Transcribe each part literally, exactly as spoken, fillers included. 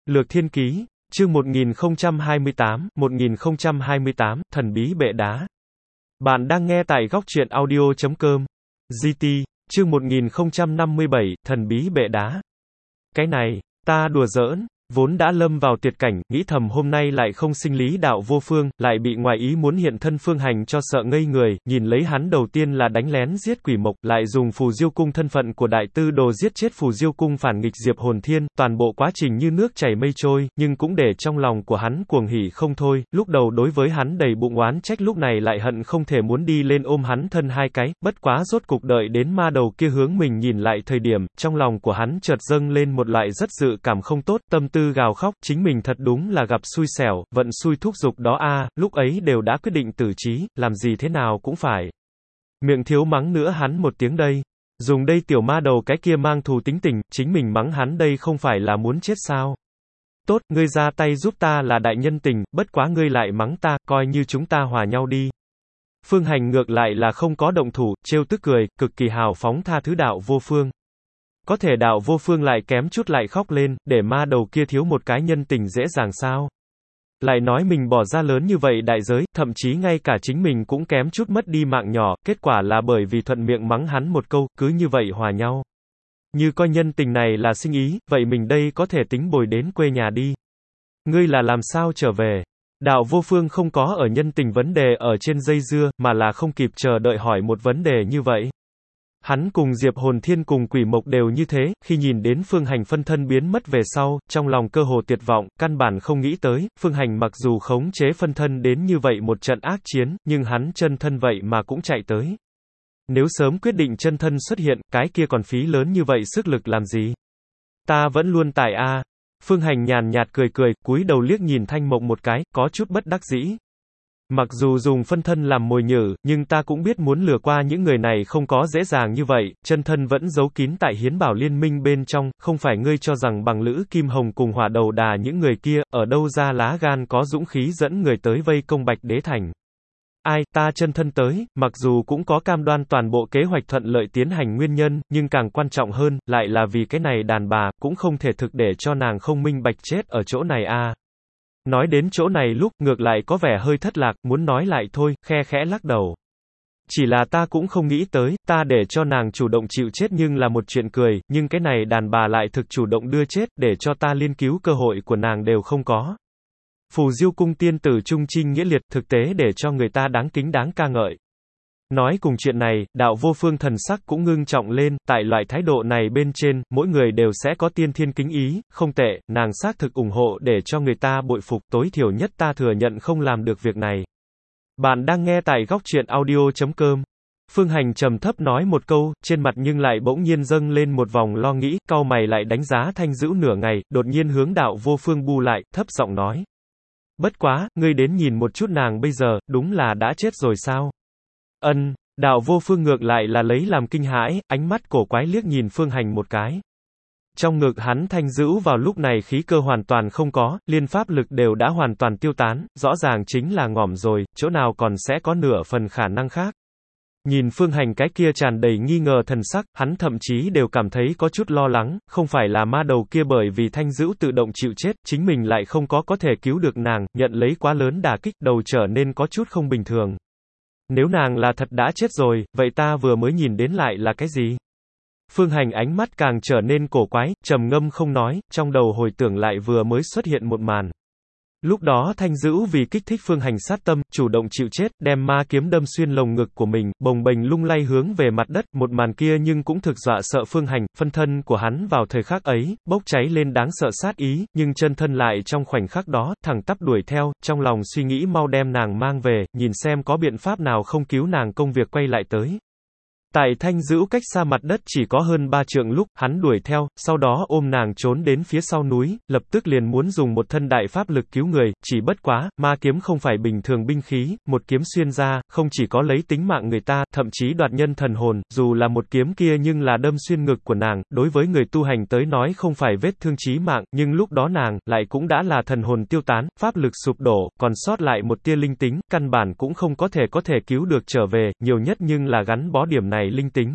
Lược Thiên Ký, chương một nghìn không trăm hai mươi tám, một nghìn không trăm hai mươi tám, Thần bí bệ đá. Bạn đang nghe tại góc truyện audio chấm com. giê tê, chương một nghìn không trăm năm mươi bảy, Thần bí bệ đá. Cái này, ta đùa giỡn. Vốn đã lâm vào tuyệt cảnh, nghĩ thầm hôm nay lại không sinh lý đạo vô phương, lại bị ngoài ý muốn hiện thân Phương Hành cho sợ ngây người, nhìn lấy hắn đầu tiên là đánh lén giết quỷ mộc, lại dùng phù diêu cung thân phận của đại tư đồ giết chết phù diêu cung phản nghịch Diệp Hồn Thiên, toàn bộ quá trình như nước chảy mây trôi, nhưng cũng để trong lòng của hắn cuồng hỉ không thôi, lúc đầu đối với hắn đầy bụng oán trách lúc này lại hận không thể muốn đi lên ôm hắn thân hai cái, bất quá rốt cục đợi đến ma đầu kia hướng mình nhìn lại thời điểm, trong lòng của hắn chợt dâng lên một loại rất dự cảm không tốt, tâm tư gào khóc, chính mình thật đúng là gặp xui xẻo, vận xui thúc giục đó a, lúc ấy đều đã quyết định tử chí, làm gì thế nào cũng phải. Miệng thiếu mắng nữa hắn một tiếng đây. Dùng đây tiểu ma đầu cái kia mang thù tính tình, chính mình mắng hắn đây không phải là muốn chết sao. Tốt, ngươi ra tay giúp ta là đại nhân tình, bất quá ngươi lại mắng ta, coi như chúng ta hòa nhau đi. Phương Hành ngược lại là không có động thủ, trêu tức cười, cực kỳ hào phóng tha thứ đạo vô phương. Có thể đạo vô phương lại kém chút lại khóc lên, để ma đầu kia thiếu một cái nhân tình dễ dàng sao. Lại nói mình bỏ ra lớn như vậy đại giới, thậm chí ngay cả chính mình cũng kém chút mất đi mạng nhỏ, kết quả là bởi vì thuận miệng mắng hắn một câu, cứ như vậy hòa nhau. Như coi nhân tình này là sinh ý, vậy mình đây có thể tính bồi đến quê nhà đi. Ngươi là làm sao trở về? Đạo vô phương không có ở nhân tình vấn đề ở trên dây dưa, mà là không kịp chờ đợi hỏi một vấn đề như vậy. Hắn cùng Diệp Hồn Thiên cùng quỷ mộc đều như thế, khi nhìn đến Phương Hành phân thân biến mất về sau, trong lòng cơ hồ tuyệt vọng, căn bản không nghĩ tới, Phương Hành mặc dù khống chế phân thân đến như vậy một trận ác chiến, nhưng hắn chân thân vậy mà cũng chạy tới. Nếu sớm quyết định chân thân xuất hiện, cái kia còn phí lớn như vậy sức lực làm gì? Ta vẫn luôn tại a. Phương Hành nhàn nhạt cười cười, cúi đầu liếc nhìn Thanh Mộc một cái, có chút bất đắc dĩ. Mặc dù dùng phân thân làm mồi nhử, nhưng ta cũng biết muốn lừa qua những người này không có dễ dàng như vậy, chân thân vẫn giấu kín tại hiến bảo liên minh bên trong, không phải ngươi cho rằng bằng Lữ Kim Hồng cùng hỏa đầu đà những người kia, ở đâu ra lá gan có dũng khí dẫn người tới vây công Bạch Đế Thành. Ai, ta chân thân tới, mặc dù cũng có cam đoan toàn bộ kế hoạch thuận lợi tiến hành nguyên nhân, nhưng càng quan trọng hơn, lại là vì cái này đàn bà, cũng không thể thực để cho nàng không minh bạch chết ở chỗ này a. Nói đến chỗ này lúc, ngược lại có vẻ hơi thất lạc, muốn nói lại thôi, khe khẽ lắc đầu. Chỉ là ta cũng không nghĩ tới, ta để cho nàng chủ động chịu chết nhưng là một chuyện cười, nhưng cái này đàn bà lại thực chủ động đưa chết, để cho ta liên cứu cơ hội của nàng đều không có. Phù Diêu cung tiên tử trung trinh nghĩa liệt, thực tế để cho người ta đáng kính đáng ca ngợi. Nói cùng chuyện này, đạo vô phương thần sắc cũng ngưng trọng lên, tại loại thái độ này bên trên, mỗi người đều sẽ có tiên thiên kính ý, không tệ, nàng xác thực ủng hộ để cho người ta bội phục, tối thiểu nhất ta thừa nhận không làm được việc này. Bạn đang nghe tại góc truyện audio chấm com. Phương Hành trầm thấp nói một câu, trên mặt nhưng lại bỗng nhiên dâng lên một vòng lo nghĩ, cau mày lại đánh giá Thanh Dữu nửa ngày, đột nhiên hướng đạo vô phương bu lại, thấp giọng nói. Bất quá, ngươi đến nhìn một chút nàng bây giờ, đúng là đã chết rồi sao? Ân, đạo vô phương ngược lại là lấy làm kinh hãi, ánh mắt cổ quái liếc nhìn Phương Hành một cái. Trong ngực hắn Thanh Dữu vào lúc này khí cơ hoàn toàn không có, liên pháp lực đều đã hoàn toàn tiêu tán, rõ ràng chính là ngỏm rồi, chỗ nào còn sẽ có nửa phần khả năng khác. Nhìn Phương Hành cái kia tràn đầy nghi ngờ thần sắc, hắn thậm chí đều cảm thấy có chút lo lắng, không phải là ma đầu kia bởi vì Thanh Dữu tự động chịu chết, chính mình lại không có có thể cứu được nàng, nhận lấy quá lớn đả kích, đầu trở nên có chút không bình thường. Nếu nàng là thật đã chết rồi, vậy ta vừa mới nhìn đến lại là cái gì? Phương Hành ánh mắt càng trở nên cổ quái, trầm ngâm không nói, trong đầu hồi tưởng lại vừa mới xuất hiện một màn. Lúc đó Thanh Dữu vì kích thích Phương Hành sát tâm, chủ động chịu chết, đem ma kiếm đâm xuyên lồng ngực của mình, bồng bềnh lung lay hướng về mặt đất, một màn kia nhưng cũng thực dọa sợ Phương Hành, phân thân của hắn vào thời khắc ấy, bốc cháy lên đáng sợ sát ý, nhưng chân thân lại trong khoảnh khắc đó, thẳng tắp đuổi theo, trong lòng suy nghĩ mau đem nàng mang về, nhìn xem có biện pháp nào không cứu nàng công việc quay lại tới. Tại Thanh Dữu cách xa mặt đất chỉ có hơn ba trượng lúc, hắn đuổi theo, sau đó ôm nàng trốn đến phía sau núi, lập tức liền muốn dùng một thân đại pháp lực cứu người, chỉ bất quá, ma kiếm không phải bình thường binh khí, một kiếm xuyên ra, không chỉ có lấy tính mạng người ta, thậm chí đoạt nhân thần hồn, dù là một kiếm kia nhưng là đâm xuyên ngực của nàng, đối với người tu hành tới nói không phải vết thương chí mạng, nhưng lúc đó nàng, lại cũng đã là thần hồn tiêu tán, pháp lực sụp đổ, còn sót lại một tia linh tính, căn bản cũng không có thể có thể cứu được trở về, nhiều nhất nhưng là gắn bó điểm này linh tính.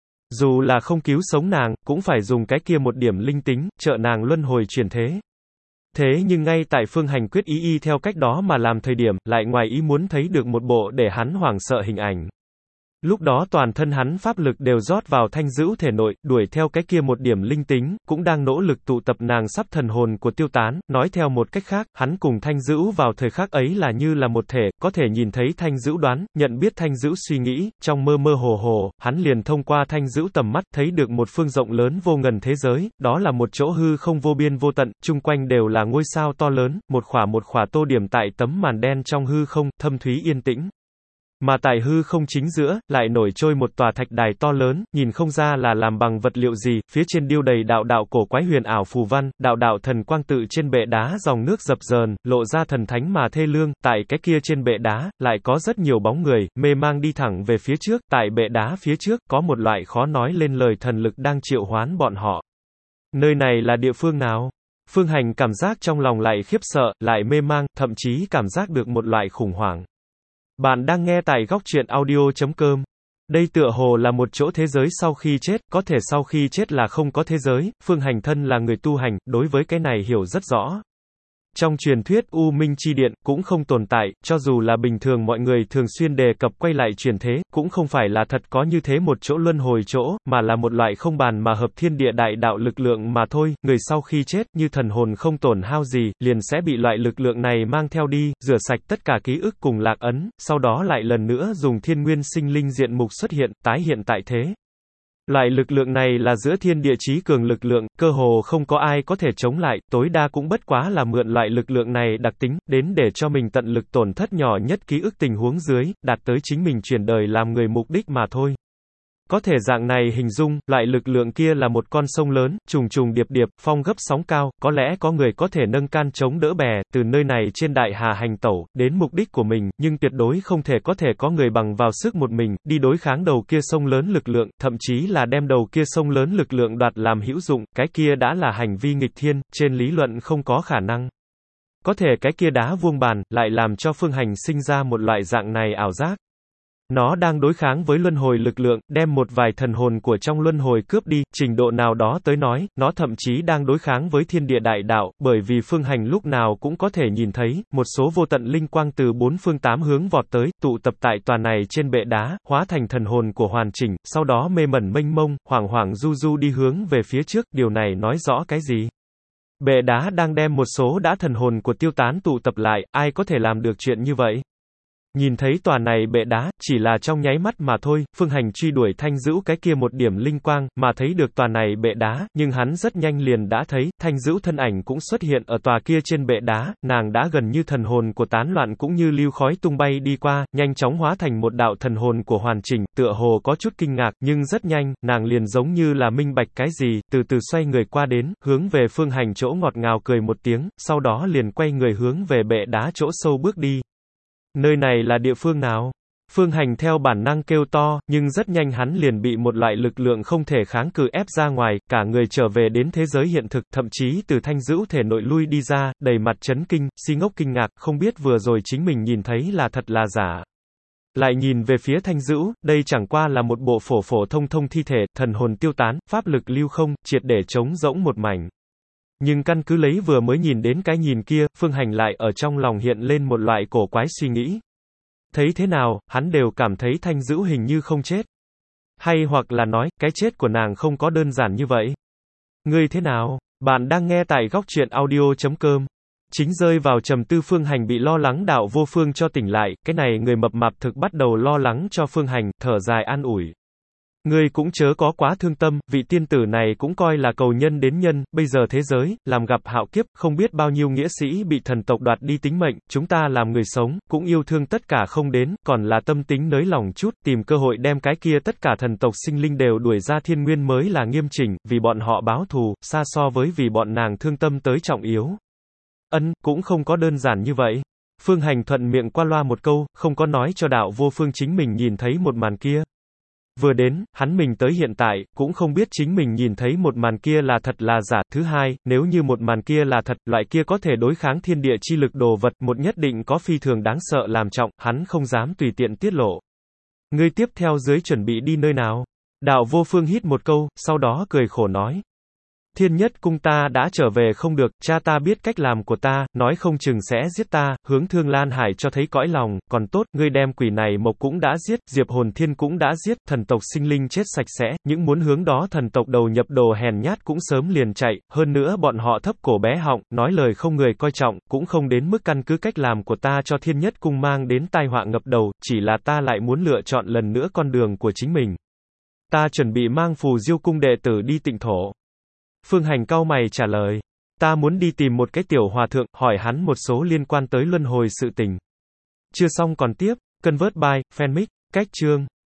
Dù là không cứu sống nàng, cũng phải dùng cái kia một điểm linh tính, trợ nàng luân hồi chuyển thế. Thế nhưng ngay tại Phương Hành quyết ý y theo cách đó mà làm thời điểm, lại ngoài ý muốn thấy được một bộ để hắn hoảng sợ hình ảnh. Lúc đó toàn thân hắn pháp lực đều rót vào Thanh Dữu thể nội, đuổi theo cái kia một điểm linh tính, cũng đang nỗ lực tụ tập nàng sắp thần hồn của Tiêu Tán, nói theo một cách khác, hắn cùng Thanh Dữu vào thời khắc ấy là như là một thể, có thể nhìn thấy Thanh Dữu đoán, nhận biết Thanh Dữu suy nghĩ, trong mơ mơ hồ hồ, hắn liền thông qua Thanh Dữu tầm mắt, thấy được một phương rộng lớn vô ngần thế giới, đó là một chỗ hư không vô biên vô tận, chung quanh đều là ngôi sao to lớn, một khỏa một khỏa tô điểm tại tấm màn đen trong hư không, thâm thúy yên tĩnh. Mà tại hư không chính giữa, lại nổi trôi một tòa thạch đài to lớn, nhìn không ra là làm bằng vật liệu gì, phía trên điêu đầy đạo đạo cổ quái huyền ảo phù văn, đạo đạo thần quang tự trên bệ đá dòng nước dập dờn, lộ ra thần thánh mà thê lương, tại cái kia trên bệ đá, lại có rất nhiều bóng người, mê mang đi thẳng về phía trước, tại bệ đá phía trước, có một loại khó nói lên lời thần lực đang triệu hoán bọn họ. Nơi này là địa phương nào? Phương Hành cảm giác trong lòng lại khiếp sợ, lại mê mang, thậm chí cảm giác được một loại khủng hoảng. Bạn đang nghe tại góc truyện audio chấm com. Đây tựa hồ là một chỗ thế giới sau khi chết, có thể sau khi chết là không có thế giới, Phương Hành thân là người tu hành, đối với cái này hiểu rất rõ. Trong truyền thuyết U Minh Chi Điện, cũng không tồn tại, cho dù là bình thường mọi người thường xuyên đề cập quay lại truyền thế, cũng không phải là thật có như thế một chỗ luân hồi chỗ, mà là một loại không bàn mà hợp thiên địa đại đạo lực lượng mà thôi, người sau khi chết, như thần hồn không tổn hao gì, liền sẽ bị loại lực lượng này mang theo đi, rửa sạch tất cả ký ức cùng lạc ấn, sau đó lại lần nữa dùng thiên nguyên sinh linh diện mục xuất hiện, tái hiện tại thế. Loại lực lượng này là giữa thiên địa chí cường lực lượng, cơ hồ không có ai có thể chống lại, tối đa cũng bất quá là mượn loại lực lượng này đặc tính, đến để cho mình tận lực tổn thất nhỏ nhất ký ức tình huống dưới, đạt tới chính mình chuyển đời làm người mục đích mà thôi. Có thể dạng này hình dung, loại lực lượng kia là một con sông lớn, trùng trùng điệp điệp, phong gấp sóng cao, có lẽ có người có thể nâng can chống đỡ bè, từ nơi này trên đại hà hành tẩu, đến mục đích của mình, nhưng tuyệt đối không thể có thể có người bằng vào sức một mình, đi đối kháng đầu kia sông lớn lực lượng, thậm chí là đem đầu kia sông lớn lực lượng đoạt làm hữu dụng, cái kia đã là hành vi nghịch thiên, trên lý luận không có khả năng. Có thể cái kia đá vuông bàn, lại làm cho Phương Hành sinh ra một loại dạng này ảo giác. Nó đang đối kháng với luân hồi lực lượng, đem một vài thần hồn của trong luân hồi cướp đi, trình độ nào đó tới nói, nó thậm chí đang đối kháng với thiên địa đại đạo, bởi vì Phương Hành lúc nào cũng có thể nhìn thấy, một số vô tận linh quang từ bốn phương tám hướng vọt tới, tụ tập tại tòa này trên bệ đá, hóa thành thần hồn của hoàn chỉnh, sau đó mê mẩn mênh mông, hoảng hoảng du du đi hướng về phía trước, điều này nói rõ cái gì? Bệ đá đang đem một số đã thần hồn của Tiêu Tán tụ tập lại, ai có thể làm được chuyện như vậy? Nhìn thấy tòa này bệ đá, chỉ là trong nháy mắt mà thôi, Phương Hành truy đuổi Thanh Dữu cái kia một điểm linh quang, mà thấy được tòa này bệ đá, nhưng hắn rất nhanh liền đã thấy, Thanh Dữu thân ảnh cũng xuất hiện ở tòa kia trên bệ đá, nàng đã gần như thần hồn của tán loạn cũng như lưu khói tung bay đi qua, nhanh chóng hóa thành một đạo thần hồn của hoàn chỉnh, tựa hồ có chút kinh ngạc, nhưng rất nhanh, nàng liền giống như là minh bạch cái gì, từ từ xoay người qua đến, hướng về Phương Hành chỗ ngọt ngào cười một tiếng, sau đó liền quay người hướng về bệ đá chỗ sâu bước đi. Nơi này là địa phương nào? Phương Hành theo bản năng kêu to, nhưng rất nhanh hắn liền bị một loại lực lượng không thể kháng cự ép ra ngoài, cả người trở về đến thế giới hiện thực, thậm chí từ Thanh Dữu thể nội lui đi ra, đầy mặt chấn kinh, si ngốc kinh ngạc, không biết vừa rồi chính mình nhìn thấy là thật là giả. Lại nhìn về phía Thanh Dữu, đây chẳng qua là một bộ phổ phổ thông thông thi thể, thần hồn tiêu tán, pháp lực lưu không, triệt để trống rỗng một mảnh. Nhưng căn cứ lấy vừa mới nhìn đến cái nhìn kia, Phương Hành lại ở trong lòng hiện lên một loại cổ quái suy nghĩ. Thấy thế nào, hắn đều cảm thấy Thanh Dữu hình như không chết. Hay hoặc là nói, cái chết của nàng không có đơn giản như vậy. Ngươi thế nào? Bạn đang nghe tại góc truyện audio chấm com. Chính rơi vào trầm tư Phương Hành bị lo lắng đạo vô phương cho tỉnh lại, cái này người mập mạp thực bắt đầu lo lắng cho Phương Hành, thở dài an ủi. Ngươi cũng chớ có quá thương tâm, vị tiên tử này cũng coi là cầu nhân đến nhân, bây giờ thế giới, làm gặp hạo kiếp, không biết bao nhiêu nghĩa sĩ bị thần tộc đoạt đi tính mệnh, chúng ta làm người sống, cũng yêu thương tất cả không đến, còn là tâm tính nới lỏng chút, tìm cơ hội đem cái kia tất cả thần tộc sinh linh đều đuổi ra thiên nguyên mới là nghiêm chỉnh, vì bọn họ báo thù, xa so với vì bọn nàng thương tâm tới trọng yếu. Ân, cũng không có đơn giản như vậy. Phương Hành thuận miệng qua loa một câu, không có nói cho đạo vô phương chính mình nhìn thấy một màn kia. Vừa đến, hắn mình tới hiện tại, cũng không biết chính mình nhìn thấy một màn kia là thật là giả. Thứ hai, nếu như một màn kia là thật, loại kia có thể đối kháng thiên địa chi lực đồ vật, một nhất định có phi thường đáng sợ làm trọng, hắn không dám tùy tiện tiết lộ. Ngươi tiếp theo dưới chuẩn bị đi nơi nào? Đạo vô phương hít một câu, sau đó cười khổ nói. Thiên Nhất Cung ta đã trở về không được, cha ta biết cách làm của ta, nói không chừng sẽ giết ta, hướng Thương Lan Hải cho thấy cõi lòng, còn tốt, ngươi đem quỷ này Mộc cũng đã giết, Diệp Hồn Thiên cũng đã giết, thần tộc sinh linh chết sạch sẽ, những muốn hướng đó thần tộc đầu nhập đồ hèn nhát cũng sớm liền chạy, hơn nữa bọn họ thấp cổ bé họng, nói lời không người coi trọng, cũng không đến mức căn cứ cách làm của ta cho Thiên Nhất Cung mang đến tai họa ngập đầu, chỉ là ta lại muốn lựa chọn lần nữa con đường của chính mình. Ta chuẩn bị mang Phù Diêu Cung đệ tử đi tịnh thổ. Phương Hành cau mày trả lời. Ta muốn đi tìm một cái tiểu hòa thượng, hỏi hắn một số liên quan tới luân hồi sự tình. Chưa xong còn tiếp, Convert by, Fanmic, cách chương.